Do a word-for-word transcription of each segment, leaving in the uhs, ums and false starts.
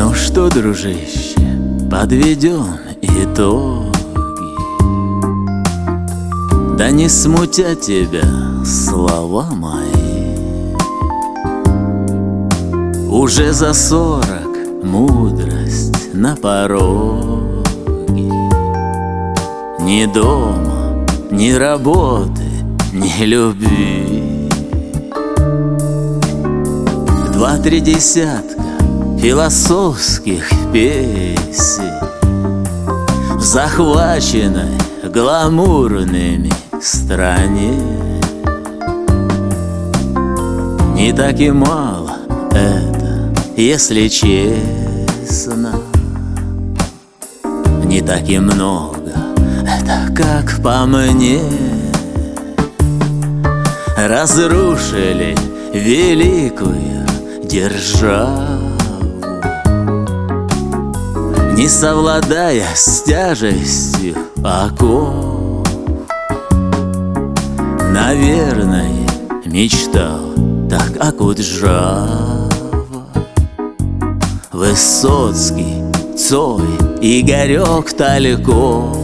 Ну что, дружище, подведем итоги. Да не смутят тебя слова мои. Уже за сорок мудрость на пороге. Ни дома, ни работы, ни любви. Два-три десятка философских песен в захваченной гламурными стране. Не так и мало это, если честно. Не так и много это, как по мне. Разрушили великую державу, не совладая с тяжестью оков. Наверное, мечтал так о Куджава, Высоцкий, Цой, Игорек Тальков.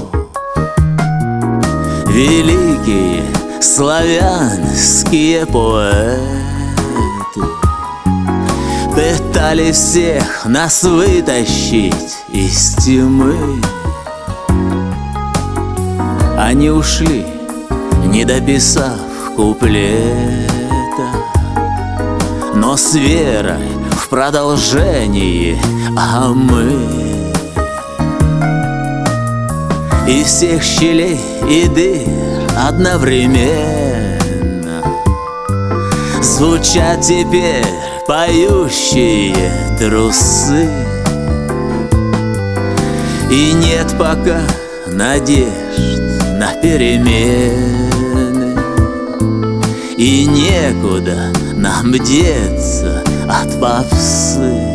Великие славянские поэты пытались всех нас вытащить из тьмы. Они ушли, не дописав куплета, но с верой в продолжение, а мы из всех щелей и дыр одновременно звучат теперь поющие трусы. И нет пока надежд на перемены, и некуда нам деться от попсы.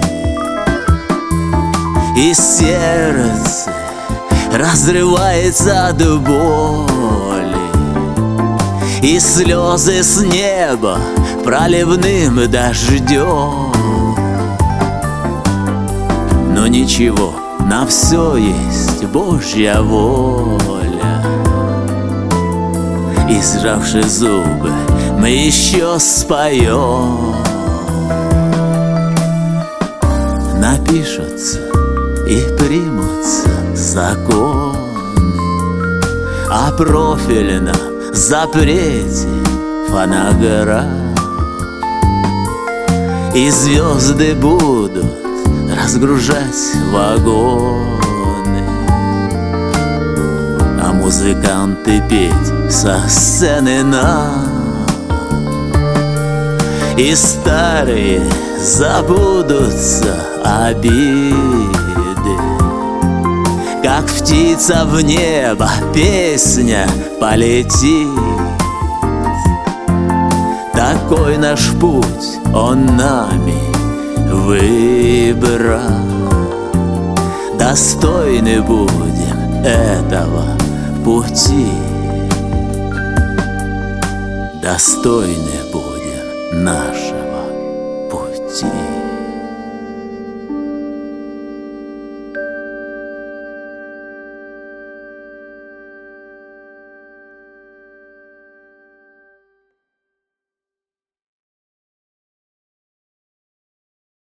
И сердце разрывается от боли, и слезы с неба проливным дождем. Но ничего, на все есть Божья воля, и, сжавши зубы, мы еще споем. Напишутся и примутся законы о профильном запрете фонограмм, и звезды будут разгружать вагоны, а музыканты петь со сцены нам. И старые забудутся обиды, как птица в небо песня полетит. Такой наш путь, он нами выбран. Достойны будем этого пути, достойны будем нашего пути.